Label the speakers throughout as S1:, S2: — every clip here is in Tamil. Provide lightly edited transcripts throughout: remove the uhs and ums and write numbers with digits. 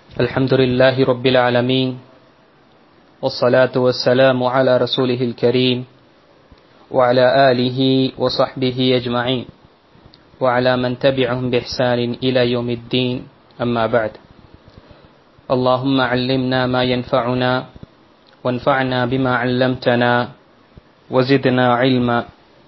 S1: الحمد لله رب العالمين والصلاة والسلام على رسوله الكريم وعلى آله وصحبه أجمعين وعلى من تبعهم بإحسان إلى يوم الدين أما بعد اللهم علمنا ما ينفعنا وانفعنا بما علمتنا وزدنا علما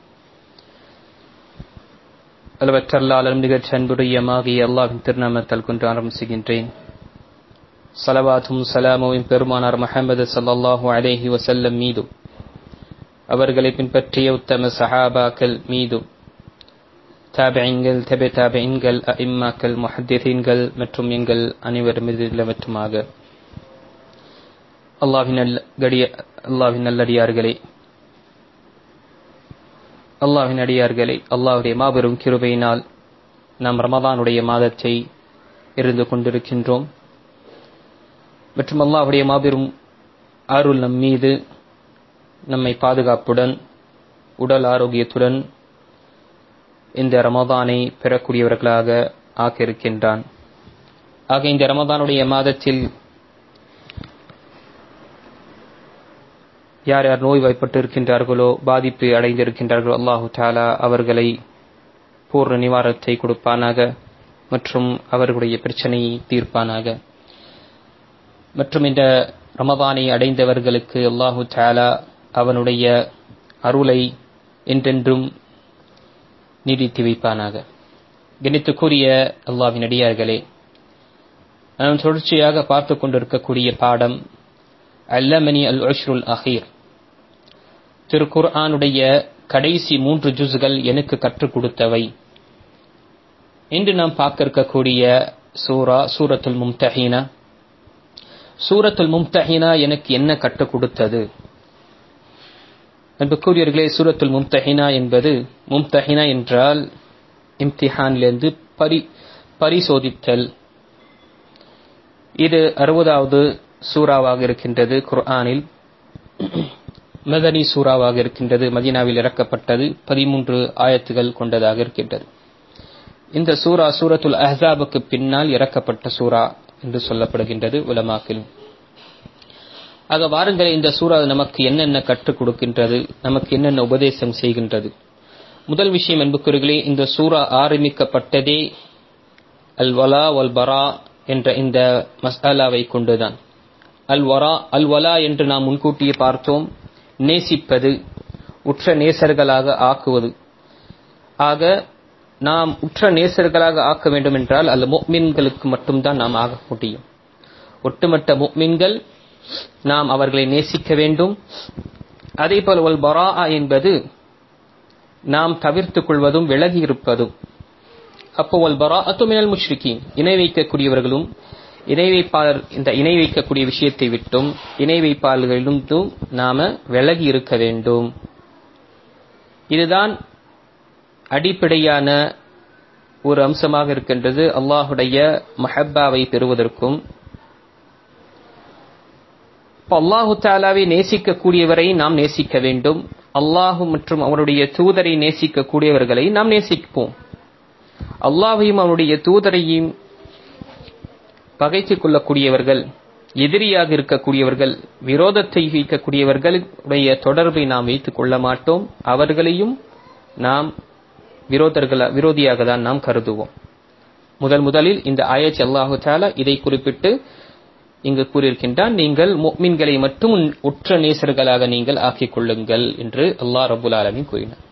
S1: அளவற்றல்லாளரும் நிகழ்ச்சி அன்புடையமாகிய அல்லாஹ்வின் திருநாமத்தால் கொண்டு ஆரம்பிக்கின்றேன். ஸலவாத்தும் ஸலாமும் பெருமானார் முஹம்மது ஸல்லல்லாஹு அலைஹி வஸல்லம் மீது, அவர்களை பின்பற்றிய உத்தம சஹாபாக்கள் மீது, தாபிஈன்கள், தபி தாபிஈன்கள், அஇம்மாக்கள், முஹத்திஸீன்கள் மற்றும் எங்கள் அனைவர் மீதும் மட்டுமாக. அல்லாஹ்வின் நல்லடியார்களே, அல்லாஹ்வின் அடியார்களே, அல்லாஹ்வுடைய மாபெரும் கிருபையினால் நாம் ரமதானுடைய மாதத்தை இருந்து கொண்டிருக்கின்றோம். மற்றும் அல்லாஹ்வுடைய மாபெரும் அருள் நம் மீது நம்மை பாதுகாப்புடன் உடல் ஆரோக்கியத்துடன் இந்த ரமதானை பெறக்கூடியவர்களாக ஆக்கியிருக்கின்றான். ஆக இந்த ரமதானுடைய மாதத்தில் யார் யார் நோய்வாய்ப்பட்டு இருக்கின்றார்களோ, பாதிப்பு அடைந்திருக்கின்றார்களோ, அல்லாஹு தஆலா அவர்களை பூர்ண நிவாரணத்தை கொடுப்பானாக மற்றும் அவர்களுடைய பிரச்சனையை தீர்ப்பானாக. மற்றும் இந்த ரமதானை அடைந்தவர்களுக்கு அல்லாஹு தஆலா அவனுடைய அருளை என்றென்றும் நீடித்து வைப்பானாக. கணித்துக்குரிய அல்லாஹ்வின் அடியார்களே, நாம் தொடர்ச்சியாக பார்த்து கொண்டிருக்கக்கூடிய பாடம் அல்லமனி அல் உஷ்ருல் அஹீர், திருக்குர்ஆனுடைய கடைசி 3 ஜுஸ்கள் எனக்கு கற்றுக் கொடுத்தவை. இன்று நாம் பார்க்க இருக்கக்கூடிய சூரத்துல் மும்தஹினா. சூரத்துல் மும்தஹினா எனக்கு என்ன கற்றுக் கொடுத்தது? அன்புக்குரியவர்களே, சூரத்துல் மும்தஹினா என்பது, மும்தஹினா என்றால் இம்திஹானிலிருந்து பரிசோதித்தல். இது 60வது சூறாவாக இருக்கின்றது. குர்ஆனில் மதனி சூறாவாக இருக்கின்றது. மதீனாவில் இறக்கப்பட்டது. 13 ஆயத்துகள் கொண்டதாக இருக்கின்றது. இந்த சூரத்துல் அஹ்ஸாபுக்கு பின்னால் இறக்கப்பட்ட சூரா என்று சொல்லப்படுகின்றது உலமாக்கள். ஆக வாருங்கள், இந்த சூரா நமக்கு என்னென்ன கற்றுக் கொடுக்கின்றது, நமக்கு என்னென்ன உபதேசம் செய்கின்றது. முதல் விஷயம் அன்புக்குரியவர்களே, இந்த சூரா ஆரம்பிக்கப்பட்டதே அல் வலா வல் பரா என்ற இந்த மஸ்அலாவை கொண்டுதான். அல் வலா என்று நாம் முன்கூட்டியே பார்த்தோம், நேசிப்பது, உற்ற நேசர்களாக ஆக்குவது. ஆக நாம் உற்ற நேசர்களாக ஆக்க வேண்டும் என்றால் அல்ல முஃமின்களுக்கு மட்டும்தான் நாம் ஆக முடியும். ஒட்டுமொத்த முஃமின்கள் நாம் அவர்களை நேசிக்க வேண்டும். அதே போல் வல் பரா என்பது நாம் தவிர்த்துக் கொள்வதும் விலகி இருப்பதும். அப்போ வல் பராஅத்து மினல் முஷ்ரிகீன், இணை வைக்கக்கூடியவர்களும் இந்த இணை வைக்கக்கூடிய விஷயத்தை விட்டும் இணை வைப்பாளர்களிலும் நாம விலகி இருக்க வேண்டும். இதுதான் அடிப்படையான ஒரு அம்சமாக இருக்கின்றது அல்லாஹுடைய மஹப்பாவை பெறுவதற்கும். அல்லாஹு தஆலாவை நேசிக்கக்கூடியவரை நாம் நேசிக்க வேண்டும். அல்லாஹு மற்றும் அவருடைய தூதரை நேசிக்கக்கூடியவர்களை நாம் நேசிப்போம். அல்லாஹையும் அவருடைய தூதரையும் பகைத்துக் கொள்ளக்கூடியவர்கள், எதிரியாக இருக்கக்கூடியவர்கள், விரோதத்தை வைக்கக்கூடியவர்களுடைய தொடர்பை நாம் வைத்துக் கொள்ள மாட்டோம். அவர்களையும் நாம் விரோதியாக தான் நாம் கருதுவோம். முதலில் இந்த ஆயத் அல்லாஹு தஆலா இதை குறிப்பிட்டு இங்கு கூறியிருக்கின்றான், நீங்கள் முஃமின்களை மட்டும் உற்ற நேசர்களாக நீங்கள் ஆக்கிக் கொள்ளுங்கள் என்று அல்லாஹ் ரப்புல் ஆலமீன் கூறினார்.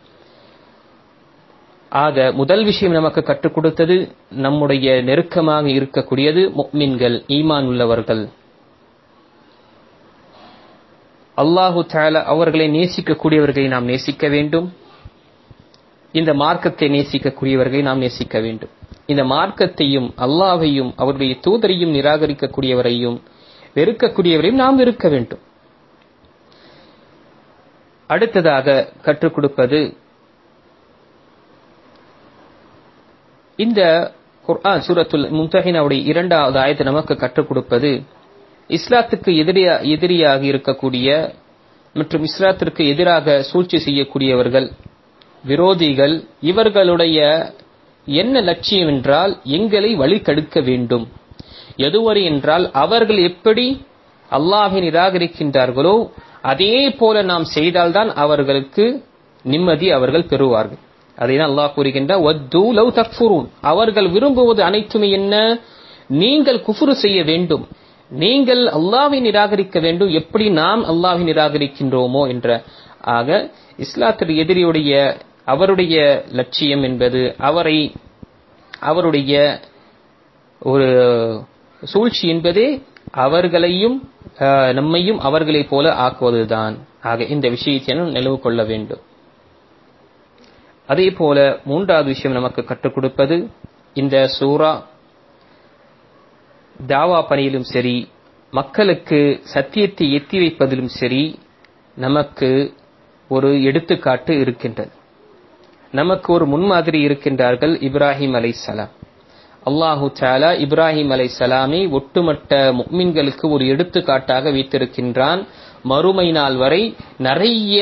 S1: ஆக முதல் விஷயம் நமக்கு கற்றுக் கொடுத்தது, நம்முடைய நெருக்கமாக இருக்கக்கூடியது முஃமின்கள், ஈமான் உள்ளவர்கள். அல்லாஹு தஆலா அவர்களை நேசிக்கக்கூடியவர்களை நாம் நேசிக்க வேண்டும். இந்த மார்க்கத்தை நேசிக்கக்கூடியவர்களை நாம் நேசிக்க வேண்டும். இந்த மார்க்கத்தையும் அல்லாஹையும் அவருடைய தூதரையும் நிராகரிக்கக்கூடியவரையும் வெறுக்கக்கூடியவரையும் நாம் வெறுக்க வேண்டும். அடுத்ததாக கற்றுக் கொடுப்பது, இந்த குர்ஆன் சூரத்துல் மும்தஹினாவுடைய 2வது ஆயத்தை நமக்கு கற்றுக் கொடுப்பது, இஸ்லாத்துக்கு எதிரியாக இருக்கக்கூடிய மற்றும் இஸ்லாத்திற்கு எதிராக சூழ்ச்சி செய்யக்கூடியவர்கள், விரோதிகள், இவர்களுடைய என்ன லட்சியம் என்றால் எங்களை வழிகெடுக்க வேண்டும். எதுவரை என்றால் அவர்கள் எப்படி அல்லாஹ்வை நிராகரிக்கின்றார்களோ அதே போல நாம் செய்தால்தான் அவர்களுக்கு நிம்மதி அவர்கள் பெறுவார்கள். அதைதான் அல்லாஹ் கூறுகின்றார், வத்து லவ் தக்ஃபுரூன். அவர்கள் விரும்புவது அனைத்துமே என்ன? நீங்கள் குஃப்ரு செய்ய வேண்டும், நீங்கள் அல்லாஹ்வை நிராகரிக்க வேண்டும், எப்படி நாம் அல்லாஹ்வை நிராகரிக்கின்றோமோ என்ற. ஆக இஸ்லாத்திற்கு எதிரியுடைய அவருடைய லட்சியம் என்பது அவருடைய ஒரு சூழ்ச்சி என்பதே அவர்களையும் நம்மையும் அவர்களை போல ஆக்குவதுதான். ஆக இந்த விஷயத்தை நினைவு கொள்ள வேண்டும். அதே போல மூன்றாவது விஷயம் நமக்கு கற்றுக் கொடுப்பது, இந்த சூரா தாவா பணியிலும் சரி, மக்களுக்கு சத்தியத்தை எத்தி வைப்பதிலும் சரி, நமக்கு ஒரு எடுத்துக்காட்டு இருக்கின்றது. நமக்கு ஒரு முன்மாதிரி இருக்கின்றார்கள் இப்ராஹிம் அலைஹிஸ்ஸலாம். அல்லாஹு தஆலா இப்ராஹிம் அலைஹிஸ்ஸலாமை ஒட்டுமொத்த முஃமின்களுக்கு ஒரு எடுத்துக்காட்டாக வைத்திருக்கின்றான். மறுமை நாள் வரை நிறைய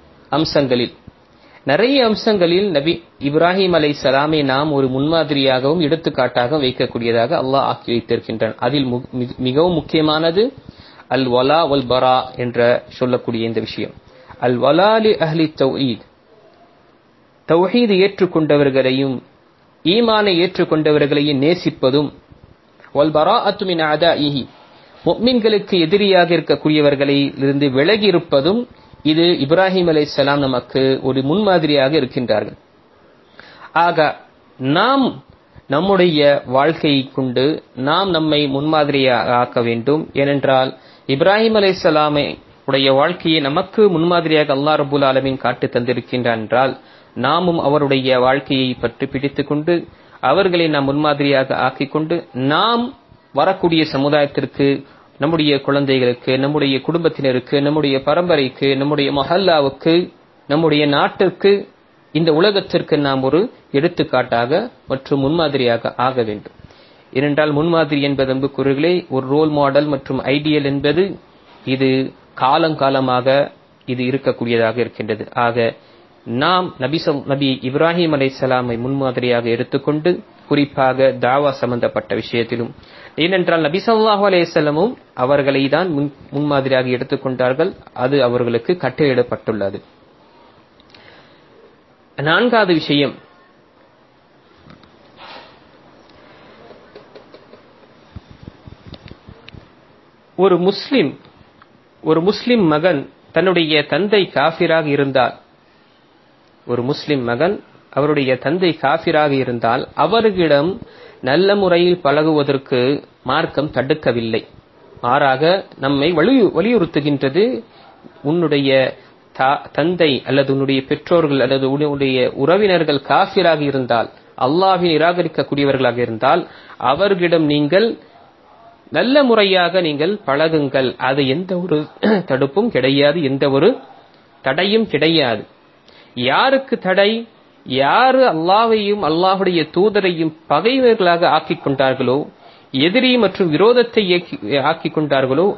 S1: அம்சங்களில் நபி இப்ராஹிம் அலைஹிஸ்ஸலாமை நாம் ஒரு முன்மாதிரியாகவும் எடுத்துக்காட்டாக வைக்கக்கூடியதாக அல்லாஹ் ஆக்கி வைத்திருக்கின்றான். அதில் மிகவும் முக்கியமானது அல் வலா வல் பரா என்ற சொல்லக்கூடிய இந்த விஷயம். அல் வலா லி அஹ்லி தௌஹீத், தௌஹீத் ஏற்றுக்கொண்டவர்களையும் ஈமானை ஏற்றுக்கொண்டவர்களையும் நேசிப்பதும், வல் பராஅத்து மின் அதாஇஹி, முஃமின்களுக்கு எதிரியாக இருக்கக்கூடியவர்களிலிருந்து விலகி இருப்பதும், இது இப்ராஹிம் அலைஹிஸ்ஸலாம் நமக்கு ஒரு முன்மாதிரியாக இருக்கின்றார்கள். ஆக நாம் நம்முடைய வாழ்க்கையை கொண்டு நாம் நம்மை முன்மாதிரியாக ஆக்க வேண்டும். ஏனென்றால் இப்ராஹிம் அலைஹிஸ்ஸலாமை உடைய வாழ்க்கையை நமக்கு முன்மாதிரியாக அல்லாஹ் ரப்பல் ஆலமீன் காட்டி தந்திருக்கின்றான் என்றால், நாமும் அவருடைய வாழ்க்கையை பற்றி பிடித்துக் கொண்டு அவர்களை நாம் முன்மாதிரியாக ஆக்கிக்கொண்டு நாம் வரக்கூடிய சமுதாயத்திற்கு, நம்முடைய குழந்தைகளுக்கு, நம்முடைய குடும்பத்தினருக்கு, நம்முடைய பரம்பரைக்கு, நம்முடைய மஹல்லாவுக்கு, நம்முடைய நாட்டிற்கு, இந்த உலகத்திற்கு நாம் ஒரு எடுத்துக்காட்டாக மற்றும் முன்மாதிரியாக ஆக வேண்டும். ஏனென்றால் முன்மாதிரி என்பது அன்புக்குரியவர்களே ஒரு ரோல் மாடல் மற்றும் ஐடியல் என்பது இது காலங்காலமாக இது இருக்கக்கூடியதாக இருக்கின்றது. ஆக நாம் நபி இப்ராஹிம் அலைஹிஸ்ஸலாமை முன்மாதிரியாக எடுத்துக்கொண்டு குறிப்பாக தாவா சம்பந்தப்பட்ட விஷயத்திலும், ஏனென்றால் நபி ஸல்லல்லாஹு அலைஹி வஸல்லமும் அவர்களை தான் முன்மாதிரியாக எடுத்துக்கொண்டார்கள். அது அவர்களுக்கு கட்டளையிடப்பட்டுள்ளது. நான்காவது விஷயம், ஒரு முஸ்லிம் மகன் தன்னுடைய தந்தை காஃபிராக இருந்தால், ஒரு முஸ்லிம் மகன் அவருடைய தந்தை காஃபிராக இருந்தால் அவர்களிடம் நல்ல முறையில் பழகுவதற்கு மார்க்கம் தடுக்கவில்லை. மாறாக நம்மை வலியுறுத்துகின்றது. உன்னுடைய தந்தை அல்லது உன்னுடைய பெற்றோர்கள் அல்லது உன்னுடைய உறவினர்கள் காஃபிராக இருந்தால், அல்லாஹ்வை நிராகரிக்கக்கூடியவர்களாக இருந்தால் அவர்களிடம் நீங்கள் நல்ல முறையாக நீங்கள் பழகுங்கள். அது எந்த ஒரு தடுப்பும் கிடையாது, எந்த ஒரு தடையும் கிடையாது. யாருக்கு தடை? யாரு அல்லாஹ்வையும் அல்லாஹ்வுடைய தூதரையும் பகைவர்களாக ஆக்கிக் கொண்டார்களோ, எதிரி மற்றும் விரோதத்தை ஆக்கிக் கொண்டார்களோ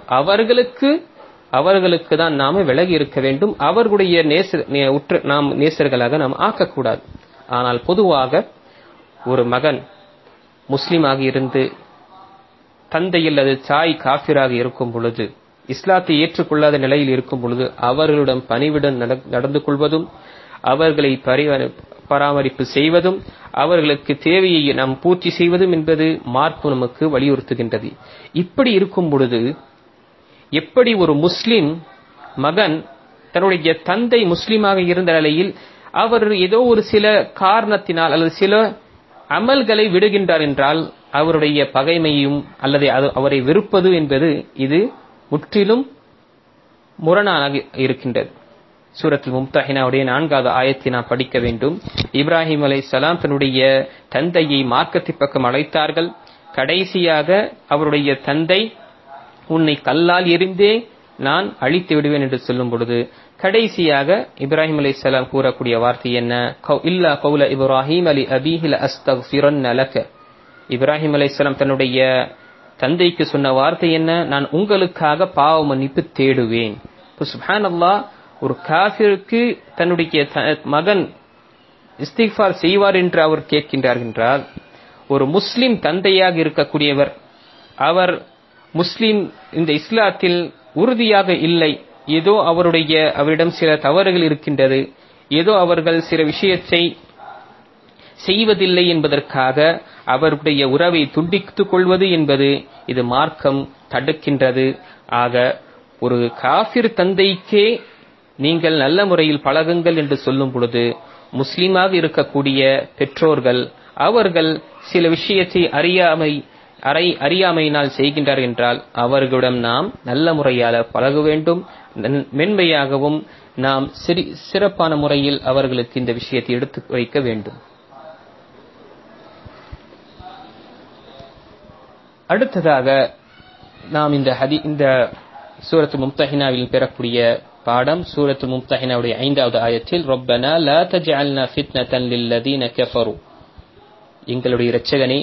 S1: அவர்களுக்கு தான் நாம விலகி இருக்க வேண்டும். அவர்களுடைய நாம் நேசர்களாக நாம் ஆக்கக்கூடாது. ஆனால் பொதுவாக ஒரு மகன் முஸ்லிமாக இருந்து தந்தை அல்லது தாய் காஃபிராக இருக்கும் பொழுது, இஸ்லாத்தை ஏற்றுக்கொள்ளாத நிலையில் இருக்கும் பொழுது அவர்களிடம் பணிவுடன் நடந்து கொள்வதும், அவர்களை பராமரிப்பு செய்வதும், அவர்களுக்கு தேவையை நாம் பூர்த்தி செய்வதும் என்பது மார்க்கம் நமக்கு வலியுறுத்துகின்றது. இப்படி இருக்கும் பொழுது எப்படி ஒரு முஸ்லிம் மகன் தன்னுடைய தந்தை முஸ்லிமாக இருந்த நிலையில் அவர் ஏதோ ஒரு சில காரணத்தினால் அல்லது சில அமல்களை விடுகின்றார் என்றால் அவருடைய பகைமையும் அல்லது அவரை வெறுப்பது என்பது இது முற்றிலும் முரணாக இருக்கின்றது. சூரத்துல் மும்தஹினாவுடைய 4வது ஆயத்தை நாம் படிக்க வேண்டும். இப்ராஹிம் அலைஹிஸ்ஸலாம் தன்னுடைய தந்தையை மார்க்கத்தின் பக்கம் அழைத்தார்கள். கடைசியாக அவருடைய தந்தை உன்னை கல்லால் எறிந்தே நான் அழித்து விடுவேன் என்று சொல்லும் பொழுது கடைசியாக இப்ராஹிம் அலைஹிஸ்ஸலாம் கூறக்கூடிய வார்த்தை என்ன? இல்லா கௌல இப்ராஹிம் அலி அபீஹி லஅஸ்தக்ஃபிரன்ன லக. இப்ராஹிம் அலைஹிஸ்ஸலாம் தன்னுடைய தந்தைக்கு சொன்ன வார்த்தை என்ன? நான் உங்களுக்காக பாவ மன்னிப்பு தேடுவேன். சுப்ஹானல்லாஹ், ஒரு காஃபிருக்கு தன்னுடைய மகன் இஸ்திக்ஃபார் செய்வார் என்று அவர் கேட்கின்றார் என்றால், ஒரு முஸ்லிம் தந்தையாக இருக்கக்கூடியவர் அவர் முஸ்லிம் இந்த இஸ்லாத்தில் உறுதியாக இல்லை, ஏதோ அவரிடம் சில தவறுகள் இருக்கின்றது, ஏதோ அவர்கள் சில விஷயத்தை செய்வதில்லை என்பதற்காக அவருடைய உறவை துண்டித்துக் கொள்வது என்பது இது மார்க்கம் தடுக்கின்றது. ஆக ஒரு காஃபிர் தந்தைக்கே நீங்கள் நல்ல முறையில் பழகுங்கள் என்று சொல்லும் பொழுது, முஸ்லிமாக இருக்கக்கூடிய பெற்றோர்கள் அவர்கள் சில விஷயத்தை அறியாமையினால் செய்கின்றார் என்றால் அவர்களிடம் நாம் நல்ல முறையால் பழக வேண்டும். மென்மையாகவும் நாம் சிறப்பான முறையில் அவர்களுக்கு இந்த விஷயத்தை எடுத்து வைக்க வேண்டும். அடுத்ததாக நாம் இந்த சூரத்துல் மும்தஹினாவில் பெறக்கூடிய பாடம், சூரத்துல் மும்தஹினாவுடைய 5வது ஆயத்தில் ரப்பனா லா தஜஅல்னா ஃபித்னதன் லில்லதீன கஃபரு, எங்களுடைய இரட்சகனே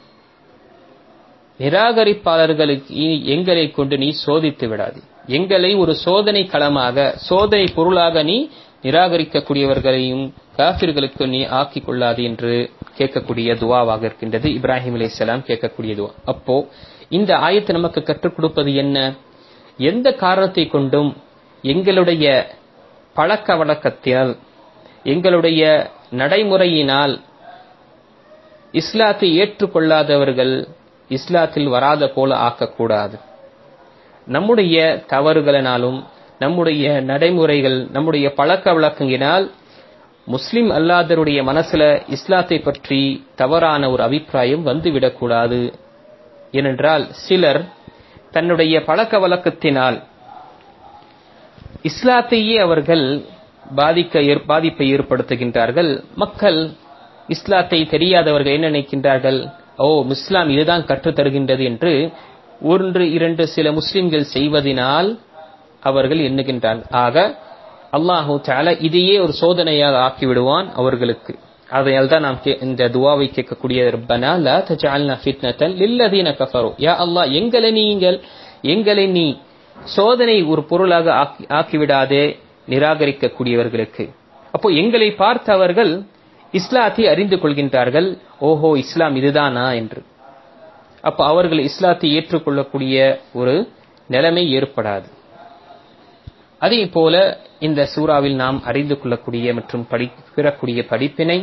S1: நிராகரிப்பாளர்களுக்கு எங்களை கொண்டு நீ சோதித்து விடாது, எங்களை ஒரு சோதனை களமாக சோதனை பொருளாக நீ நிராகரிக்கக்கூடியவர்களையும் காஃபிர்களுக்கு நீ ஆக்கிக் கொள்ளாது என்று கேட்கக்கூடிய துவாவாக இருக்கின்றது. இப்ராஹிம் அலைஹிஸ்ஸலாம் கேட்கக்கூடிய துவா. அப்போ இந்த ஆயத்தை நமக்கு கற்றுக் கொடுப்பது என்ன? எந்த காரணத்தை கொண்டும் எங்களுடைய பழக்க வழக்கத்தினால் எங்களுடைய நடைமுறையினால் இஸ்லாத்தை ஏற்றுக்கொள்ளாதவர்கள் இஸ்லாத்தில் வராத போல ஆக்கக்கூடாது. நம்முடைய தவறுகளினாலும் நம்முடைய நடைமுறைகள் நம்முடைய பழக்க வழக்கங்களினால் முஸ்லிம் அல்லாதவருடைய மனசுல இஸ்லாத்தை பற்றி தவறான ஒரு அபிப்பிராயம் வந்துவிடக்கூடாது. ஏனென்றால் சிலர் தன்னுடைய பழக்க வழக்கத்தினால் இஸ்லாத்தையே அவர்கள் பாதிப்பை ஏற்படுத்துகின்றார்கள். மக்கள் இஸ்லாத்தை தெரியாதவர்கள் என்ன நினைக்கின்றார்கள், இஸ்லாம் இதுதான் கற்றுத் தருகின்றது என்று 1-2 சில முஸ்லிம்கள் செய்வதனால் அவர்கள் எண்ணுகின்றார்கள். ஆக அல்லாஹு தஆலா இதையே ஒரு சோதனையாக ஆக்கிவிடுவான் அவர்களுக்கு. அதனால் தான் நாம் இந்த துவாவை கேட்கக்கூடிய ரப்பனா லா தஜஅல்னா ஃபித்னதன் லில்லதீன கஃபரு, யா அல்லாஹ் எங்களை நீ சோதனை ஒரு பொருளாக ஆக்கிவிடாதே நிராகரிக்கக்கூடியவர்களுக்கு. அப்போ எங்களை பார்த்தவர்கள் இஸ்லாத்தை அறிந்து கொள்கின்றார்கள், ஓஹோ இஸ்லாம் இதுதானா என்று. அப்ப அவர்கள் இஸ்லாத்தை ஏற்றுக்கொள்ளக்கூடிய ஒரு நிலைமை ஏற்படாது. அதே போல இந்த சூறாவில் நாம் அறிந்து கொள்ளக்கூடிய மற்றும் பெறக்கூடிய படிப்பினை,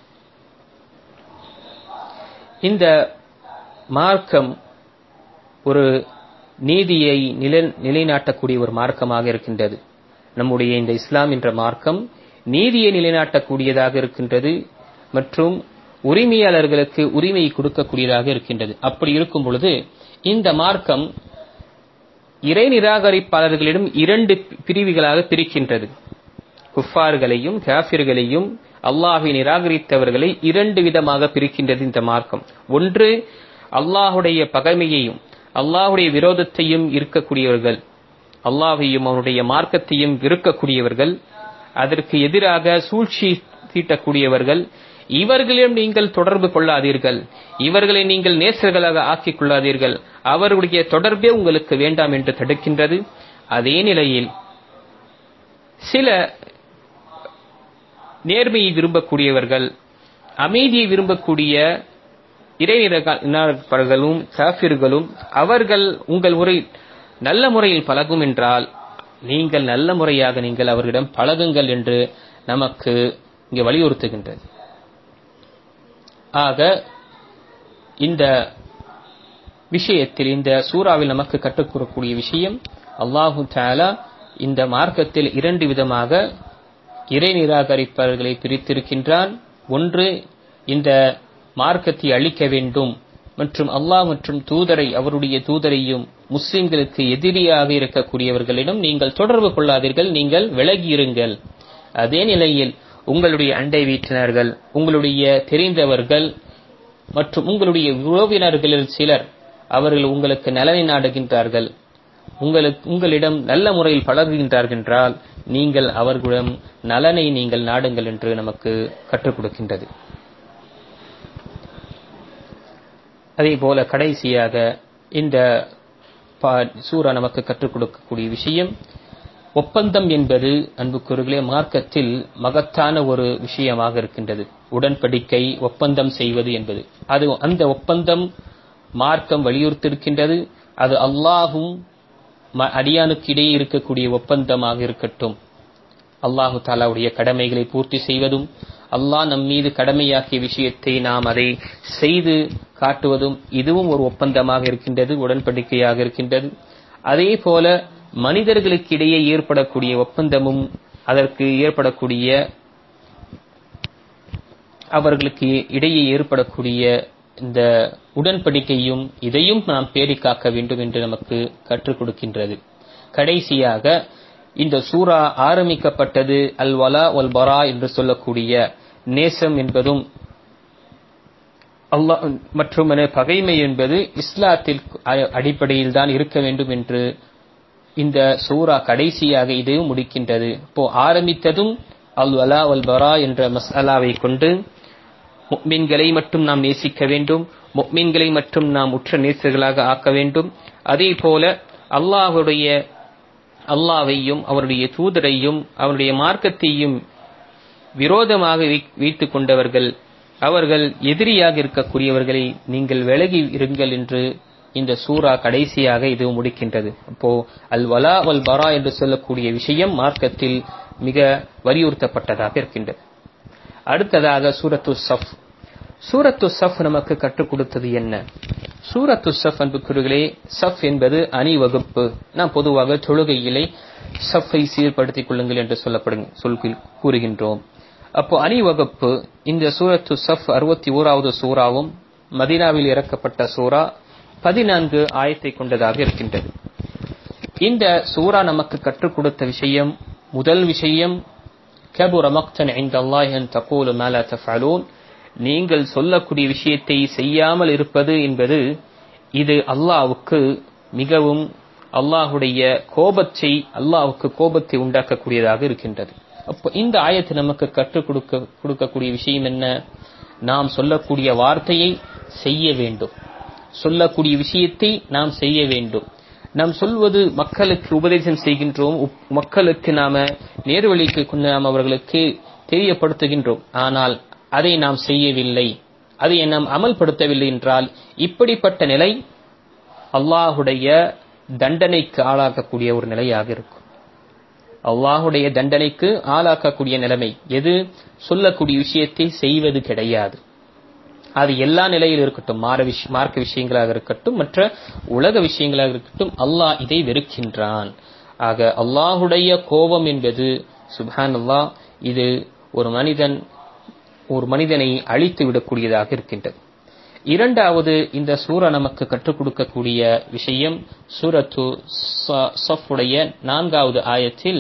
S1: இந்த மார்க்கம் ஒரு நீதியை நிலைநாட்டக்கூடிய ஒரு மார்க்கமாக இருக்கின்றது. நம்முடைய இந்த இஸ்லாம் என்ற மார்க்கம் நீதியை நிலைநாட்டக்கூடியதாக இருக்கின்றது மற்றும் உரிமையாளர்களுக்கு உரிமையை கொடுக்கக்கூடியதாக இருக்கின்றது. அப்படி இருக்கும் பொழுது இந்த மார்க்கம் இறை நிராகரிப்பாளர்களிடம் 2 பிரிவுகளாக பிரிக்கின்றது. குஃபார்களையும் காஃபிர்களையும் அல்லாஹ்வை நிராகரித்தவர்களை 2 விதமாக பிரிக்கின்றது இந்த மார்க்கம். ஒன்று அல்லாஹ்வுடைய பகைமையையும் அல்லாஹ்வுடைய விரோதத்தையும் இருக்கக்கூடியவர்கள், அல்லாஹ்வையும் அவருடைய மார்க்கத்தையும் வெறுக்கக்கூடியவர்கள், அதற்கு எதிராக சூழ்ச்சி தீட்டக்கூடியவர்கள். இவர்களிடம் நீங்கள் தொடர்பு கொள்ளாதீர்கள், இவர்களை நீங்கள் நேசர்களாக ஆக்கிக் கொள்ளாதீர்கள், அவருடைய தொடர்பே உங்களுக்கு வேண்டாம் என்று தடுக்கின்றது. அதே நிலையில் சில நேர்மையை விரும்பக்கூடியவர்கள், அமைதியை விரும்பக்கூடிய இறைநிராகரிப்பாளர்களும் காஃபிர்களும் அவர்கள் உங்கள் நல்ல முறையில் பழகும் என்றால் நீங்கள் நல்ல முறையாக நீங்கள் அவர்களிடம் பழகுங்கள் என்று நமக்கு இங்கே வலியுறுத்துகின்றது. ஆக இந்த விஷயத்தில் இந்த சூறாவில் நமக்கு கற்றுக்கூறக்கூடிய விஷயம், அல்லாஹு தஆலா இந்த மார்க்கத்தில் 2 விதமாக இறை நிராகரிப்பவர்களை பிரித்திருக்கின்றான். ஒன்று இந்த மார்க்கத்தை அழிக்க வேண்டும் மற்றும் அல்லாஹ் மற்றும் அவருடைய தூதரையும் முஸ்லிம்களுக்கு எதிரியாக இருக்கக்கூடியவர்களிடம் நீங்கள் தொடர்பு கொள்ளாதீர்கள், நீங்கள் விலகியிருங்கள். அதே நிலையில் உங்களுடைய அண்டை வீட்டினர்கள், உங்களுடைய தெரிந்தவர்கள் மற்றும் உங்களுடைய உறவினர்களில் சிலர் அவர்கள் உங்களுக்கு நலனை நாடுகின்றார்கள், உங்களிடம் நல்ல முறையில் பழகுகின்றார்கள் என்றால் நீங்கள் அவர்களிடம் நலனை நீங்கள் நாடுங்கள் என்று நமக்கு கற்றுக் கொடுக்கின்றது. அதே போல கடைசியாக இந்த சூரா நமக்கு கற்றுக் கொடுக்கக்கூடிய விஷயம், ஒப்பந்தம் என்பது அன்புக்குரியவர்களே மார்க்கத்தில் மகத்தான ஒரு விஷயமாக இருக்கின்றது. உடன்படிக்கை ஒப்பந்தம் செய்வது என்பது அந்த ஒப்பந்தம் மார்க்கம் வலியுறுத்திருக்கின்றது. அது அல்லாஹும் அடியானுக்கு இடையே இருக்கக்கூடிய ஒப்பந்தமாக இருக்கட்டும். அல்லாஹு தாலாவுடைய கடமைகளை பூர்த்தி செய்வதும், அல்லாஹ் நம் மீது கடமையாக்கிய விஷயத்தை நாம் அதை செய்து காட்டுவதும் இதுவும் ஒரு ஒப்பந்தமாக இருக்கின்றது, உடன்படிக்கையாக இருக்கின்றது. அதே போல மனிதர்களுக்கு இடையே ஏற்படக்கூடிய ஒப்பந்தமும், அதற்கு ஏற்படக்கூடிய அவர்களுக்கு இடையே ஏற்படக்கூடிய இந்த உடன்படிக்கையும் இதையும் நாம் பேணி காக்க வேண்டும் என்று நமக்கு கற்றுக் கொடுக்கின்றது. கடைசியாக இந்த சூரா ஆரம்பிக்கப்பட்டது அல் வலா வல் பரா என்று சொல்லக்கூடிய நேசம் என்பதும் அல்லாஹ் மற்றும் பகைமை என்பது இஸ்லாத்தில் அடிப்படையில் தான் இருக்க வேண்டும் என்று இந்த சூரா கடைசியாக இதையும் முடிக்கின்றது. இப்போ ஆரம்பித்ததும் அல் வலா வல் பரா என்ற மஸ்அலாவை கொண்டு முஃமின்களை மட்டும் நாம் நேசிக்க வேண்டும், முஃமின்களை மட்டும் நாம் உற்ற நேசர்களாக ஆக்க வேண்டும். அதே போல அல்லாஹ்வையும் அவருடைய தூதரையும் அவருடைய மார்க்கத்தையும் விரோதமாக வைத்துக் கொண்டவர்கள், அவர்கள் எதிரியாக இருக்கக்கூடியவர்களை நீங்கள் விலகி இருங்கள் என்று இந்த சூரா கடைசியாக இது முடிக்கின்றது. அப்போ அல் வலா வல் பரா என்று சொல்லக்கூடிய விஷயம் மார்க்கத்தில் மிக வலியுறுத்தப்பட்டதாக இருக்கின்றது. அடுத்ததாக சூரத்து ஸஃப். சூரத்து ஸஃப் நமக்கு கற்றுக் கொடுத்தது என்ன? சூரத்து ஸஃப் அன்புக்குரியவர்களே, ஸஃப் என்பது அணிவகுப்பு. நாம் பொதுவாக தொழுகையிலே ஸஃப்பை சீர்படுத்திக் கொள்ளுங்கள் என்று கூறுகின்றோம். அப்போ அணிவகுப்பு. இந்த சூரத்து ஸஃப் 61வது சூராவும் மதீனாவில் இறக்கப்பட்ட சூரா 14 ஆயத்தை கொண்டதாக இருக்கின்றது. இந்த சூரா நமக்கு கற்றுக் கொடுத்த விஷயம், முதல் விஷயம், கபுர மக்தன் இன்தல்லாஹி அன் தகூலு மா லா தஃஅலூன், நீங்கள் சொல்லக்கூடிய விஷயத்தை செய்யாமல் இருப்பது என்பது இது அல்லாஹ்வுக்கு மிகவும் அல்லாஹ்வுக்கு கோபத்தை உண்டாக்கக்கூடியதாக இருக்கின்றது. அப்போ இந்த ஆயத்து நமக்கு கற்றுக் கொடுக்கக்கூடிய விஷயம் என்ன? நாம் சொல்லக்கூடிய வார்த்தையை செய்ய வேண்டும், சொல்லக்கூடிய விஷயத்தை நாம் செய்ய வேண்டும். நாம் சொல்வது மக்களுக்கு உபதேசம் செய்கின்றோம், மக்களுக்கு நாம நேர்வழிக்கு நாம் அவர்களுக்கு தெரியப்படுத்துகின்றோம். ஆனால் அதை நாம் செய்யவில்லை, அதை நாம் அமல்படுத்தவில்லை என்றால் இப்படிப்பட்ட நிலை அல்லாஹுடைய தண்டனைக்கு ஆளாக்கக்கூடிய ஒரு நிலையாக இருக்கும். அல்லாஹுடைய தண்டனைக்கு ஆளாக்கக்கூடிய நிலைமை எது? சொல்லக்கூடிய விஷயத்தை செய்வது கிடையாது. அது எல்லா நிலையில் இருக்கட்டும், மார்க்க விஷயங்களாக இருக்கட்டும், மற்ற உலக விஷயங்களாக இருக்கட்டும், அல்லாஹ் இதை வெறுக்கின்றான். ஆக அல்லாஹுடைய கோபம் என்பது சுப்ஹானல்லாஹ், இது ஒரு மனிதனை அழித்து விடக்கூடியதாக இருக்கின்றது. இரண்டாவது, இந்த சூரா நமக்கு கற்றுக் கொடுக்கக்கூடிய விஷயம், சூரத்து ஸஃப் உடைய 4வது ஆயத்தில்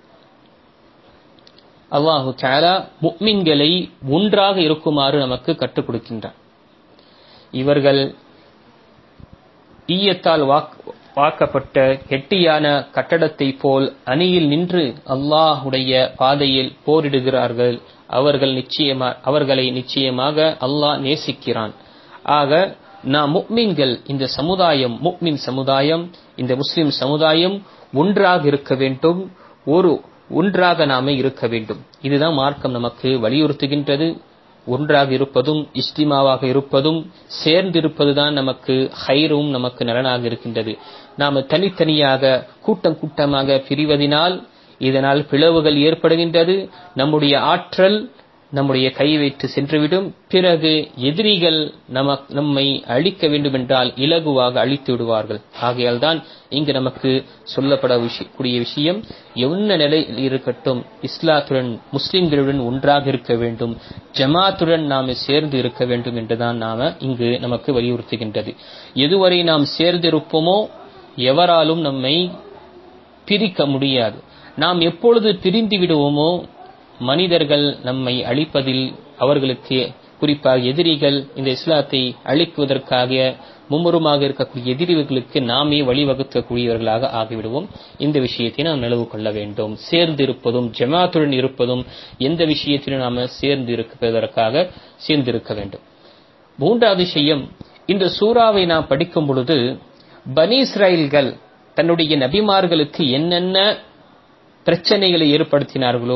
S1: அல்லாஹு தஆலா முஃமின்களை ஒன்றாக இருக்குமாறு நமக்கு கற்றுக் கொடுக்கின்றான். இவர்கள் ஈயத்தால் வாக்கப்பட்ட கெட்டியான கட்டடத்தை போல் அணியில் நின்று அல்லாஹுடைய பாதையில் போரிடுகிறார்கள். அவர்களை நிச்சயமாக அல்லாஹ் நேசிக்கிறான். ஆக நாம் முஃமின்கள், இந்த சமுதாயம், முஃமின் சமுதாயம், இந்த முஸ்லிம் சமுதாயம் ஒன்றாக இருக்க வேண்டும், ஒன்றாக நாம இருக்க வேண்டும். இதுதான் மார்க்கம் நமக்கு வலியுறுத்துகின்றது. ஒன்றாக இருப்பதும், இஸ்திமாவாக இருப்பதும், சேர்ந்திருப்பதுதான் நமக்கு ஹைரும், நமக்கு நலனாக இருக்கின்றது. நாம தனித்தனியாக கூட்டமாக பிரிவதினால் இதனால் பிளவுகள் ஏற்படுகின்றது. நம்முடைய ஆற்றல் நம்முடைய கை வைத்து சென்றுவிடும். பிறகு எதிரிகள் நம்மை அழிக்க வேண்டும் என்றால் இலகுவாக அழித்து விடுவார்கள். ஆகையால் தான் இங்கு நமக்கு சொல்லப்படக்கூடிய விஷயம், என்ன நிலையில் இருக்கட்டும், இஸ்லாத்துடன் முஸ்லிம்களுடன் ஒன்றாக இருக்க வேண்டும், ஜமாத்துடன் நாம் சேர்ந்து இருக்க வேண்டும் என்றுதான் இங்கு நமக்கு வலியுறுத்துகின்றது. எதுவரை நாம் சேர்ந்திருப்போமோ எவராலும் நம்மை பிரிக்க முடியாது. நாம் எப்பொழுது பிரிந்து விடுவோமோ மனிதர்கள் நம்மை அழிப்பதில், அவர்களுக்கு குறிப்பாக எதிரிகள் இந்த இஸ்லாத்தை அழிக்குவதற்காக மும்முரமாக இருக்கக்கூடிய எதிரிகளுக்கு நாமே வழிவகுக்கக்கூடியவர்களாக ஆகிவிடுவோம். இந்த விஷயத்தை நாம் நினைவு கொள்ள வேண்டும். சேர்ந்து இருப்பதும், ஜமாத்துடன் இருப்பதும், எந்த விஷயத்திலும் நாம் சேர்ந்து இருப்பதற்காக சேர்ந்திருக்க வேண்டும். மூன்றாவது விஷயம், இந்த சூறாவை நாம் படிக்கும் பொழுது பனி இஸ்ராயல்கள் தன்னுடைய நபிமார்களுக்கு என்னென்ன பிரச்சனைகளை ஏற்படுத்தினார்களோ,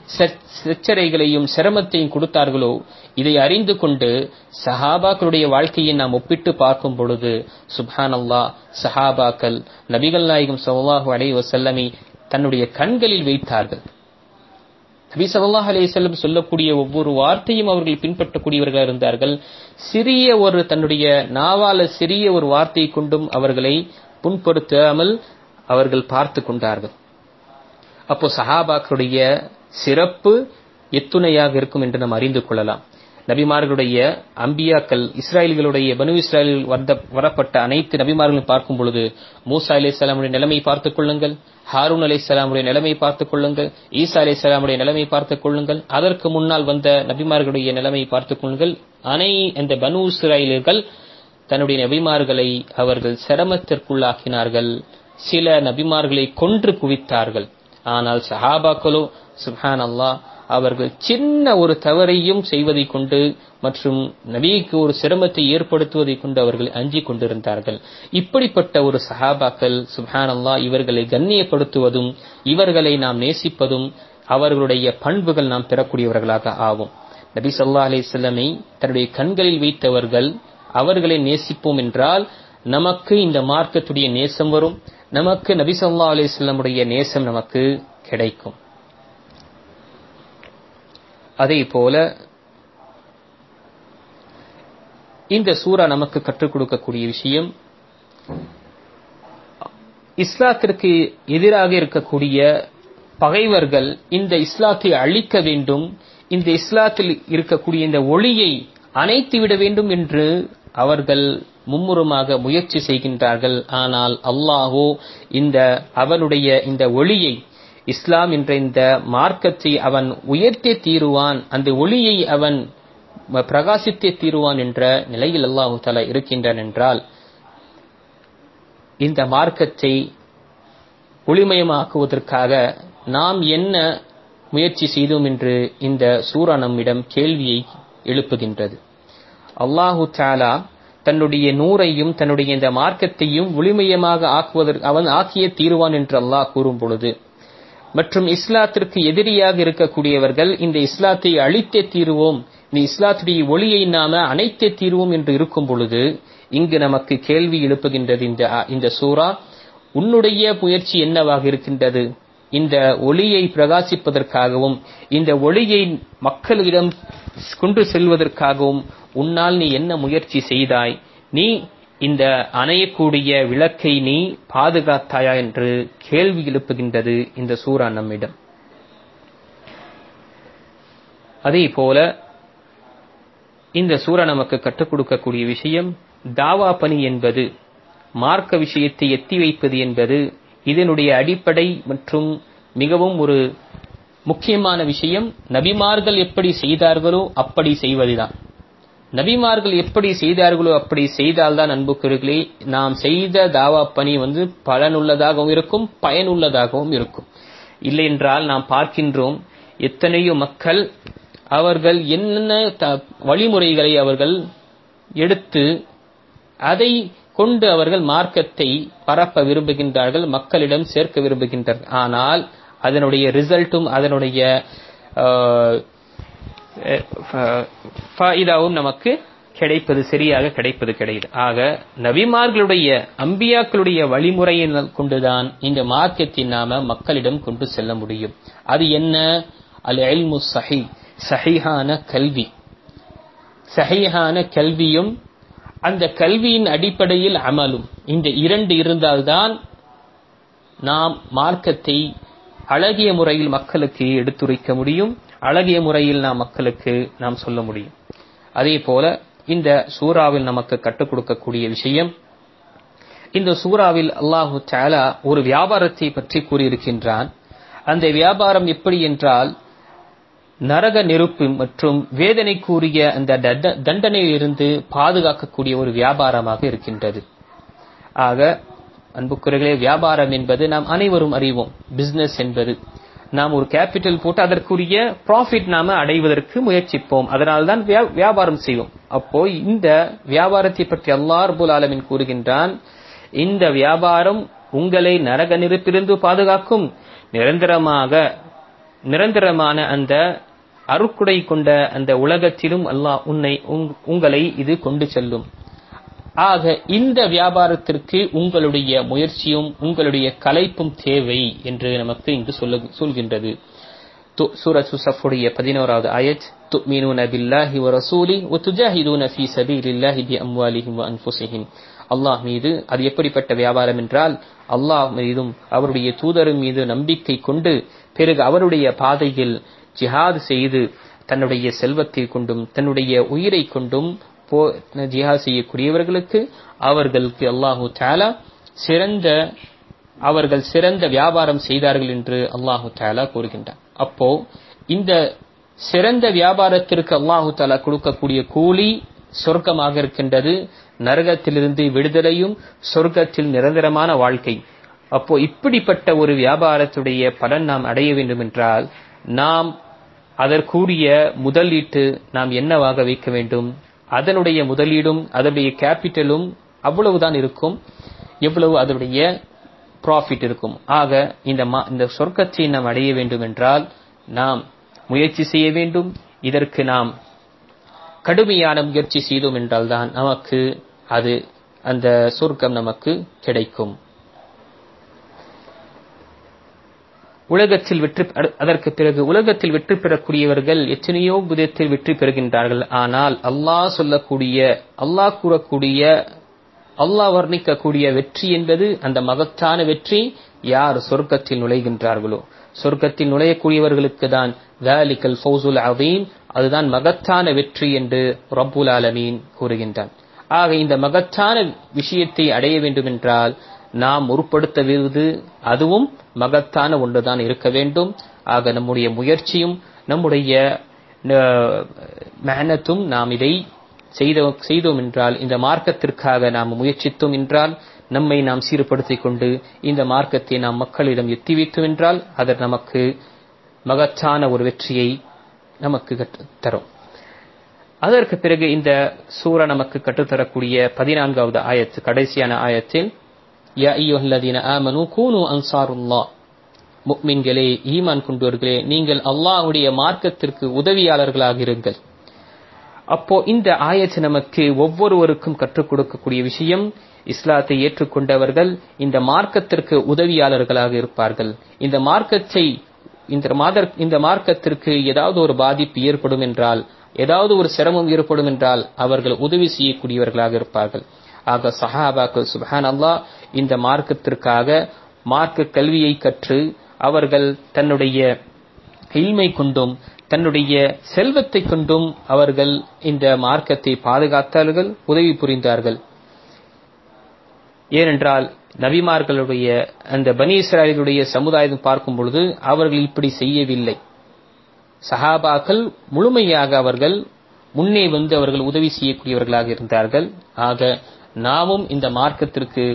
S1: சச்சரைகளையும் சிரமத்தையும் கொடுத்தார்களோ இதை அறிந்து கொண்டு சஹாபாக்களுடைய வாழ்க்கையை நாம் ஒப்பிட்டு பார்க்கும் பொழுது சுப்ஹானல்லாஹ், சஹாபாக்கள் நபிகள் நாயகம் ஸல்லல்லாஹு அலைஹி வஸல்லமை தன்னுடைய கண்களில் வைத்தார்கள். நபி ஸல்லல்லாஹு அலைஹி வஸல்லம் சொல்லக்கூடிய ஒவ்வொரு வார்த்தையும் அவர்கள் பின்பற்றக்கூடியவர்களாக இருந்தார்கள். சிறிய ஒரு தன்னுடைய நாவால சிறிய ஒரு வார்த்தையை கொண்டும் அவர்களை புண்படுத்தாமல் அவர்கள் பார்த்து கொண்டார்கள். அப்போ சஹாபாக்களுடைய சிறப்பு எத்துணையாக இருக்கும் என்று நாம் அறிந்து கொள்ளலாம். நபிமார்களுடைய அம்பியாக்கள் இஸ்ராயல்களுடைய பனு இஸ்ராயலில் வரப்பட்ட அனைத்து நபிமார்களையும் பார்க்கும் பொழுது மூசா அலைஹிஸ்ஸலாமுடைய நிலைமை பார்த்துக் கொள்ளுங்கள், ஹாரூன் அலைஹிஸ்ஸலாமுடைய நிலைமை பார்த்துக் கொள்ளுங்கள், ஈசா அலைஹிஸ்ஸலாமுடைய நிலைமை பார்த்துக் கொள்ளுங்கள், அதற்கு முன்னால் வந்த நபிமார்களுடைய நிலைமை பார்த்துக் கொள்ளுங்கள். அந்த பனு இஸ்ராயலர்கள் தன்னுடைய நபிமார்களை அவர்கள் சிரமத்திற்குள்ளாக்கினார்கள். சில நபிமார்களை கொன்று குவித்தார்கள். ஆனால் சஹாபாக்களோ சுப்ஹானல்லாஹ், அவர்கள் சின்ன ஒரு தவறையும் செய்வதை கொண்டு மற்றும் நபிக்கு ஒரு சிரமத்தை ஏற்படுத்துவதை கொண்டு அவர்கள் அஞ்சிக் கொண்டிருந்தார்கள். இப்படிப்பட்ட ஒரு சஹாபாக்கள் சுப்ஹானல்லாஹ், இவர்களை கண்ணியப்படுத்துவதும் இவர்களை நாம் நேசிப்பதும் அவர்களுடைய பண்புகள் நாம் பெறக்கூடியவர்களாக ஆகும். நபி ஸல்லல்லாஹு அலைஹி வஸல்லமை தன்னுடைய கண்களில் வைத்தவர்கள், அவர்களை நேசிப்போம் என்றால் நமக்கு இந்த மார்க்கத்துடைய நேசம் வரும், நமக்கு நபி ஸல்லல்லாஹு அலைஹி வஸல்லமுடைய நேசம் நமக்கு கிடைக்கும். அதே போல இந்த சூரா நமக்கு கற்றுக் கொடுக்கக்கூடிய விஷயம், இஸ்லாத்திற்கு எதிராக இருக்கக்கூடிய பகைவர்கள் இந்த இஸ்லாத்தை அழிக்க வேண்டும், இந்த இஸ்லாத்தில் இருக்கக்கூடிய இந்த ஒளியை அணைத்து விட வேண்டும் என்று அவர்கள் மும்முரமாக முயற்சி செய்கின்றார்கள். ஆனால் அல்லாஹோ அவனுடைய இந்த ஒளியை, இஸ்லாம் என்ற இந்த மார்க்கத்தை அவன் உயர்த்தே தீருவான், அந்த ஒளியை அவன் பிரகாசித்தே தீருவான் என்ற நிலையில் அல்லாஹு தஆலா இருக்கின்றான் என்றால், இந்த மார்க்கத்தை ஒளிமயமாக்குவதற்காக நாம் என்ன முயற்சி செய்தோம் என்று இந்த சூரா நம்மிடம் கேள்வியை எழுப்புகின்றது. அல்லாஹு தஆலா தன்னுடைய நூரையும் தன்னுடைய இந்த மார்க்கத்தையும் ஒளிமயமாக ஆக்குவதற்கு அவன் ஆக்கியே தீருவான் என்று அல்லாஹ் கூறும் பொழுது, மற்றும் இஸ்லாத்திற்கு எதிரியாக இருக்கக்கூடியவர்கள் இந்த இஸ்லாத்தை அழித்தே தீருவோம், இந்த இஸ்லாத்துடைய ஒளியை நாம அணைத்தே தீருவோம் என்று இருக்கும் பொழுது, இங்கு நமக்கு கேள்வி எழுப்புகின்றது இந்த சூரா, உன்னுடைய முயற்சி என்னவாக இருக்கின்றது? இந்த ஒளியை பிரகாசிப்பதற்காகவும் இந்த ஒளியை மக்களிடம் கொண்டு செல்வதற்காகவும் உன்னால் நீ என்ன முயற்சி செய்தாய்? நீ இந்த அணையக்கூடிய விளக்கை நீ பாதுகாத்தாயா என்று கேள்வி எழுப்புகின்றது இந்த சூரா நம்மிடம். அதே போல இந்த சூரா நமக்கு கற்றுக் கொடுக்கக்கூடிய விஷயம், தாவா பணி என்பது, மார்க்க விஷயத்தை எத்தி வைப்பது என்பது இதனுடைய அடிப்படை மற்றும் மிகவும் ஒரு முக்கியமான விஷயம். நபிமார்கள் எப்படி செய்தார்களோ அப்படி செய்வதுதான். நபிமார்கள் எப்படி செய்தார்களோ அப்படி செய்தால்தான் அன்புக்குரியவர்களே நாம் செய்த தாவா பணி பலனுள்ளதாகவும் இருக்கும், பயனுள்ளதாகவும் இருக்கும். இல்லை என்றால் நாம் பார்க்கின்றோம் எத்தனையோ மக்கள் அவர்கள் என்னென்ன வழிமுறைகளை அவர்கள் எடுத்து அதை கொண்டு அவர்கள் மார்க்கத்தை பரப்ப விரும்புகின்றார்கள், மக்களிடம் சேர்க்க விரும்புகின்றார்கள். ஆனால் அதனுடைய ரிசல்ட்டும் அதனுடைய ஃபாயிதாவும் நமக்கு கிடைப்பது சரியாக கிடைப்பது கிடையாது. ஆக நபிமார்களுடைய அம்பியாக்களுடைய வழிமுறையை கொண்டுதான் இந்த மார்க்கத்தை நாம மக்களிடம் கொண்டு செல்ல முடியும். அது என்ன? அல் இல்மு ஸஹீஹ், ஸஹீஹான கல்வி. ஸஹீஹான கல்வியும் அந்த கல்வியின் அடிப்படையில் அமலும், இந்த இரண்டு இருந்தால்தான் நாம் மார்க்கத்தை அழகிய முறையில் மக்களுக்கு எடுத்துரைக்க முடியும், அழகிய முறையில் மக்களுக்கு நாம் சொல்ல முடியும். அதே போல இந்த சூராவில் நமக்கு கற்றுக் கொடுக்கக்கூடிய விஷயம், இந்த சூராவில் அல்லாஹு தஆலா ஒரு வியாபாரத்தை பற்றி கூறியிருக்கின்றான். அந்த வியாபாரம் எப்படி என்றால், நரக நெருப்பு மற்றும் வேதனைக்குரிய அந்த தண்டனையிலிருந்து பாதுகாக்கக்கூடிய ஒரு வியாபாரமாக இருக்கின்றது. ஆக அன்புக்குரியவர்களே, வியாபாரம் என்பது நாம் அனைவரும் அறிவோம். பிசினஸ் என்பது நாம் ஒரு கேபிட்டல் போட்டு அதற்குரிய ப்ராஃபிட் நாம அடைவதற்கு முயற்சிப்போம், அதனால்தான் வியாபாரம் செய்வோம். அப்போ இந்த வியாபாரத்தை பற்றி அல்லாஹ் ரப்பல் ஆலமீன் கூறுகின்றான், இந்த வியாபாரம் உங்களை நரக நெருப்பிலிருந்து பாதுகாக்கும், நிரந்தரமாக நிரந்தரமான அந்த அருக்குடை கொண்ட அந்த உலகத்திலும் அல்லாஹ் உங்களை இது கொண்டு செல்லும். ஆக இந்த வியாபாரத்திற்கு உங்களுடைய முயற்சியும் உங்களுடைய கலைப்பும் தேவை என்று நமக்கு இங்கு சொல்கின்றது. சூரத்து ஸஃப்புடைய 11வது ஆயத், துமினூன பில்லாஹி வ ரசூலி வ துஜாஹிதூன ஃபீ ஸபீலில்லாஹி பி அம்வாலிஹிம் வ அன்ஃபுஸிஹிம். அல்லாஹ் மீது அது எப்படிப்பட்ட வியாபாரம் என்றால், அல்லாஹ் மீதும் அவருடைய தூதரின் மீது நம்பிக்கை கொண்டு பிறகு அவருடைய பாதையில் ஜிஹாத் செய்து தன்னுடைய செல்வத்தை கொண்டும் தன்னுடைய உயிரை கொண்டும் ஜிஹாத் செய்யக்கூடியவர்களுக்கு அவர்களுக்கு அல்லாஹு தஆலா அவர்கள் சிறந்த வியாபாரம் செய்தார்கள் என்று அல்லாஹு தஆலா கூறுகின்றார். அப்போ இந்த சிறந்த வியாபாரத்திற்கு அல்லாஹு தஆலா கொடுக்கக்கூடிய கூலி சொர்க்கமாக இருக்கின்றது. நரகத்திலிருந்து விடுதலையும் சொர்க்கத்தில் நிரந்தரமான வாழ்க்கை. அப்போ இப்படிப்பட்ட ஒரு வியாபாரத்துடைய பலன் நாம் அடைய வேண்டும் என்றால் நாம் அதற்குரிய முதலீட்டு நாம் என்னவாக வைக்க வேண்டும்? அதனுடைய முதலீடும் அதனுடைய கேபிட்டலும் அவ்வளவுதான் இருக்கும், எவ்வளவு அதனுடைய ப்ராஃபிட் இருக்கும். ஆக இந்த சொர்க்கத்தை நாம் அடைய வேண்டும் என்றால் நாம் முயற்சி செய்ய வேண்டும். இதற்கு நாம் கடுமையான முயற்சி செய்தோம் என்றால்தான் நமக்கு அந்த சொர்க்கம் நமக்கு கிடைக்கும். அதற்கு பிறகு உலகத்தில் வெற்றி பெறக்கூடியவர்கள் எத்தனையோ விதத்தில் வெற்றி பெறுகின்றார்கள். ஆனால் அல்லாஹ் கூறக்கூடிய அல்லாஹ் வர்ணிக்கக்கூடிய வெற்றி என்பது அந்த மகத்தான வெற்றி யார் சொர்க்கத்தில் நுழைகின்றார்களோ, சொர்க்கத்தில் நுழையக்கூடியவர்களுக்கு தான் ذَلِكَ الْفَوْزُ الْعَظِيمُ, அதுதான் மகத்தான வெற்றி என்று ரப்புல் ஆலமீன் கூறுகின்றான். ஆக இந்த மகத்தான விஷயத்தை அடைய வேண்டும் என்றால் நாம் முற்படுத்துவது அதுவும் மகத்தான ஒன்றுதான் இருக்க வேண்டும். ஆக நம்முடைய முயற்சியும் நம்முடைய மெஹனத்தும் நாம் இதை செய்தோம் என்றால், இந்த மார்க்கத்திற்காக நாம் முயற்சித்தோம் என்றால், நம்மை நாம் சீர்படுத்திக் கொண்டு இந்த மார்க்கத்தை நாம் மக்களிடம் எத்தி வைத்தோம் என்றால் அது நமக்கு மகத்தான ஒரு வெற்றியை நமக்கு தரும். அதற்கு பிறகு இந்த சூரா நமக்கு கற்றுத்தரக்கூடிய 14வது ஆயத்து, கடைசியான ஆயத்தில், யா அய்யுஹல்லதீன ஆமனூ கூனூ அன்சாருல்லாஹ், முஃமின்களே ஈமான் கொண்டவர்களே நீங்கள் அல்லாஹ்வுடைய மார்க்கத்திற்கு உதவியாளர்களாக இருங்கள். அப்போ இந்த ஆயத்து நமக்கு ஒவ்வொருவருக்கும் கற்றுக் கொடுக்கக்கூடிய விஷயம், இஸ்லாத்தை ஏற்றுக்கொண்டவர்கள் இந்த மார்க்கத்திற்கு உதவியாளர்களாக இருப்பார்கள். இந்த மார்க்கத்திற்கு ஏதாவது ஒரு பாதிப்பு ஏற்படும் என்றால், ஏதாவது ஒரு சிரமம் ஏற்படும் என்றால் அவர்கள் உதவி செய்யக்கூடியவர்களாக இருப்பார்கள். ஆக சஹாபாக்கள் சுப்ஹானல்லாஹ் இந்த மார்க்கத்திற்காக மார்க்க கல்வியை கற்று அவர்கள் தன்னுடைய இல்மை கொண்டும் தன்னுடைய செல்வத்தை கொண்டும் அவர்கள் இந்த மார்க்கத்தை பாதுகாத்தார்கள், உதவி புரிந்தார்கள். ஏனென்றால் நபிமார்களுடைய அந்த பனி இஸ்ராயேலுடைய சமுதாயம் பார்க்கும் பொழுது அவர்கள் இப்படி செய்யவில்லை. சஹாபாக்கள் முழுமையாக அவர்கள் முன்னே வந்து அவர்கள் உதவி செய்யக்கூடியவர்களாக இருந்தார்கள். ஆக நாமும் இந்த மார்க்கத்திற்கு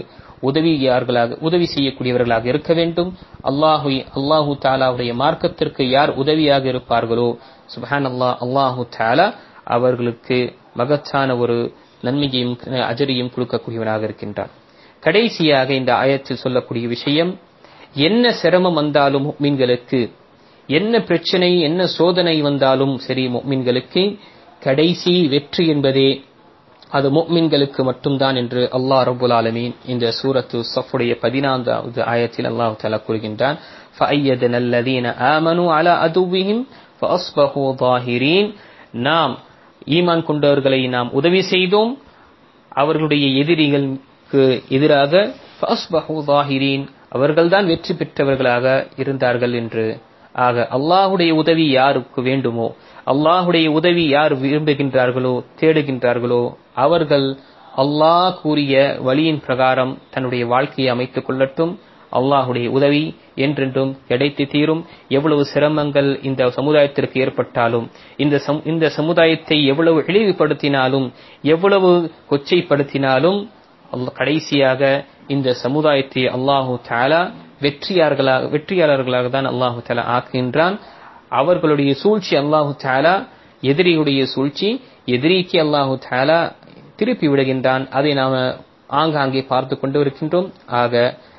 S1: உதவி செய்யக்கூடியவர்களாக இருக்க வேண்டும். அல்லாஹு தஆலாவுடைய மார்க்கத்திற்கு யார் உதவியாக இருப்பார்களோ சுப்ஹானல்லாஹ், அல்லாஹு தஆலா அவர்களுக்கு மகத்தான ஒரு நன்மையையும் அஜரையும் கொடுக்கக்கூடியவனாக இருக்கின்றார். கடைசியாக இந்த ஆயத்தில் சொல்லக்கூடிய விஷயம், என்ன சிரமம் வந்தாலும் முஃமின்களுக்கு, என்ன பிரச்சனை என்ன சோதனை வந்தாலும் சரி முஃமின்களுக்கு கடைசி வெற்றி என்பதே அது முஃமின்களுக்கு மட்டும்தான் என்று அல்லாஹ் ரப்புல் ஆலமீன் இந்த சூரத்து ஸஃப்புடைய 14வது ஆயத்தில் அல்லாஹ் தஆலா கூறுகின்றான். ஃபஅய்யதன அல்லதீன ஆமனூ அலா அதுவிஹிம் ஃபஅஸ்பஹூ ظாஹிரீன், நாம் ஈமான் கொண்டவர்களை நாம் உதவி செய்தோம் அவர்களுடைய எதிரிகளுக்கு எதிராக, ஃபஅஸ்பஹூ ظாஹிரீன் அவர்கள்தான் வெற்றி பெற்றவர்களாக இருந்தார்கள் என்று. ஆக அல்லாஹ்வுடைய உதவி யாருக்கு வேண்டுமோ, அல்லாஹ்வுடைய உதவி யார் விரும்புகின்றார்களோ தேடுகின்றார்களோ அவர்கள் அல்லாஹ் கூறிய வழியின் பிரகாரம் தன்னுடைய வாழ்க்கையை அமைத்துக் கொள்ளட்டும். அல்லாஹ்வுடைய உதவி என்றென்றும் கிடைத்து தீரும். எவ்வளவு சிரமங்கள் இந்த சமுதாயத்திற்கு ஏற்பட்டாலும், இந்த சமுதாயத்தை எவ்வளவு இழிவுபடுத்தினாலும், எவ்வளவு கொச்சைப்படுத்தினாலும், கடைசியாக இந்த சமுதாயத்தை அல்லாஹு தஆலா வெற்றியாளர்களாக தான் அல்லாஹு தஆலா ஆக்குகின்றான். அவர்களுடைய சூழ்ச்சி அல்லாஹு தஆலா, எதிரியுடைய சூழ்ச்சி எதிரிக்கு அல்லாஹு தஆலா திருப்பி விடுகின்றான். அதை நாம ஆங்காங்கே பார்த்து கொண்டு இருக்கின்றோம். ஆக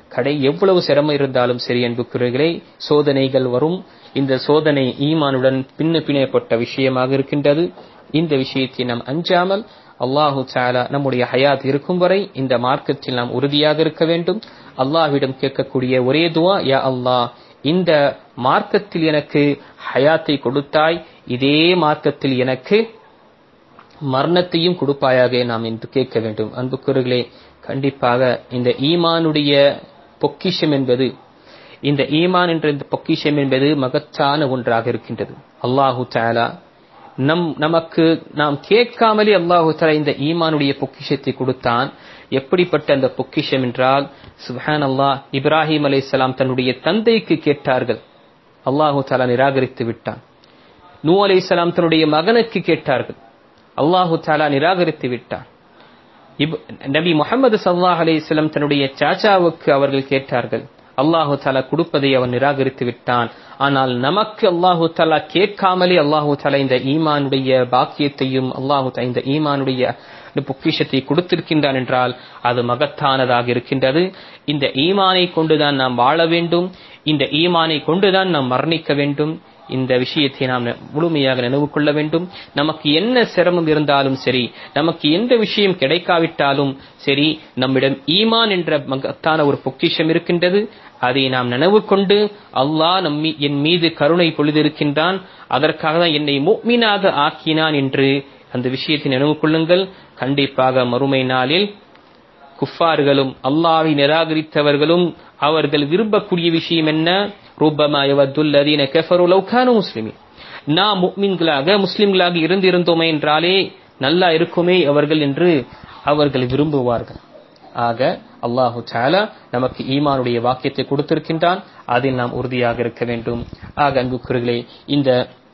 S1: எவ்வளவு சிரமம் இருந்தாலும் சரி அன்புக்குரியவர்களே, சோதனைகள் வரும். இந்த சோதனை ஈமானுடன் பிணையப்பட்ட விஷயமாக இருக்கின்றது. இந்த விஷயத்தை நாம் அஞ்சாமல் அல்லாஹு தஆலா நம்முடைய ஹயாத் இருக்கும் வரை இந்த மார்க்கத்தில் நாம் உறுதியாக இருக்க வேண்டும். அல்லாஹ்விடம் கேட்கக்கூடிய ஒரே துஆ, யா அல்லாஹ், இந்த மார்க்கத்தில் எனக்கு ஹயாத்தை கொடுத்தாய், இதே மார்க்கத்தில் எனக்கு மரணத்தையும் கொடுப்பாயாக நாம் என்று கேட்க வேண்டும். அன்புக்குரியவர்களே, கண்டிப்பாக இந்த ஈமானுடைய பொக்கிஷம் என்பது, இந்த ஈமான் என்ற இந்த பொக்கிஷம் என்பது மகத்தான ஒன்றாக இருக்கின்றது. அல்லாஹு தஆலா நமக்கு நாம் கேட்காமலே அல்லாஹு தஆலா இந்த ஈமானுடைய பொக்கிஷத்தை கொடுத்தான். எப்படிப்பட்ட அந்த பொக்கிஷம் என்றால், சுப்ஹானல்லாஹ், இப்ராஹிம் அலைஹிஸ்ஸலாம் தன்னுடைய தந்தைக்கு கேட்டார்கள், அல்லாஹு தஆலா நிராகரித்து விட்டான். நூ அலைஹிஸ்ஸலாம் தன்னுடைய மகனுக்கு கேட்டார்கள், அல்லாஹு தஆலா நிராகரித்து விட்டான். நபி முஹம்மது ஸல்லல்லாஹு அலைஹி வஸல்லம் தன்னுடைய சாச்சாவுக்கு அவர்கள் கேட்டார்கள், அல்லாஹு தஆலா கொடுப்பதை அவன் நிராகரித்து விட்டான். ஆனால் நமக்கு அல்லாஹு தஆலா கேட்காமலே அல்லாஹு தஆலா இந்த ஈமானுடைய பாக்கியத்தையும் அல்லாஹு தஆலா இந்த ஈமானுடைய பொக்கிஷத்தை கொடுத்திருக்கின்றான் என்றால் அது மகத்தானதாக இருக்கின்றது. இந்த ஈமானை கொண்டுதான் நாம் வாழ வேண்டும், இந்த ஈமானை கொண்டுதான் நாம் மரணிக்க வேண்டும். இந்த விஷயத்தை நாம் முழுமையாக நினைவு கொள்ள வேண்டும். நமக்கு என்ன சிரமம் இருந்தாலும் சரி, நமக்கு எந்த விஷயம் கிடைக்காவிட்டாலும் சரி, நம்மிடம் ஈமான் என்ற மகத்தான ஒரு பொக்கிஷம் இருக்கின்றது. அதை நாம் நினைவு கொண்டு, அல்லாஹ் என் மீது கருணை பொழிந்திருக்கின்றான், அதற்காக தான் என்னை முஃமினாக ஆக்கினான் என்று அந்த விஷயத்தை நினைவு கொள்ளுங்கள். கண்டிப்பாக மறுமை நாளில் குஃபார்களும் அல்லாஹ்வை நிராகரித்தவர்களும் அவர்கள் விரும்பக்கூடிய விஷயம் என்ன? ரூபமா யவத்துல் லதீன கஃபரு லவ் கானூ முஸ்லிமீன், நாம் முஃமின்களாக முஸ்லிம்களாக இருந்தோமே என்றாலே நல்லா இருக்குமே அவர்கள் என்று அவர்கள் விரும்புவார்கள். ஆக அல்லாஹு தஆலா நமக்கு ஈமானுடைய வாக்கியத்தை கொடுத்திருக்கின்றான், அதில் நாம் உறுதியாக இருக்க வேண்டும். ஆக அன்புக்குரியவர்களே, இந்த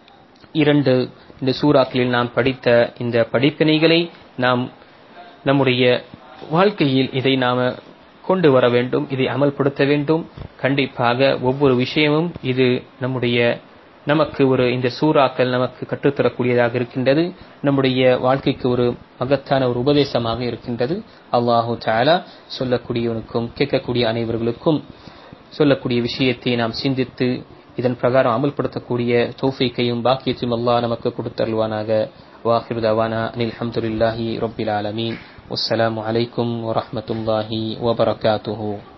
S1: இந்த சூறாக்களில் நாம் படித்த இந்த படிப்பினைகளை நாம் நம்முடைய வாழ்க்கையில் இதை நாம கொண்டு வர வேண்டும், இதை அமல்படுத்த வேண்டும். கண்டிப்பாக ஒவ்வொரு விஷயமும் இது நமக்கு இந்த சூறாக்கள் நமக்கு கற்றுத்தரக்கூடியதாக இருக்கின்றது. நம்முடைய வாழ்க்கைக்கு ஒரு மகத்தான ஒரு உபதேசமாக இருக்கின்றது. அல்லாஹு தஆலா சொல்லக்கூடியவனுக்கும் கேட்கக்கூடிய அனைவர்களுக்கும் சொல்லக்கூடிய விஷயத்தை நாம் சிந்தித்து இதன் பிரகாரம் அமல்படுத்தக்கூடிய தௌஃபீக்கையும் பாக்கியத்தையும் அல்லாஹ் நமக்கு கொடுத்தருள்வானாக. வாஹிரு தவானா அனில் ஹம்துலில்லாஹி ரப்பில் ஆலமீன். வஸ்ஸலாமு அலைக்கும் வரஹ்மத்துல்லாஹி வபரகாத்துஹு.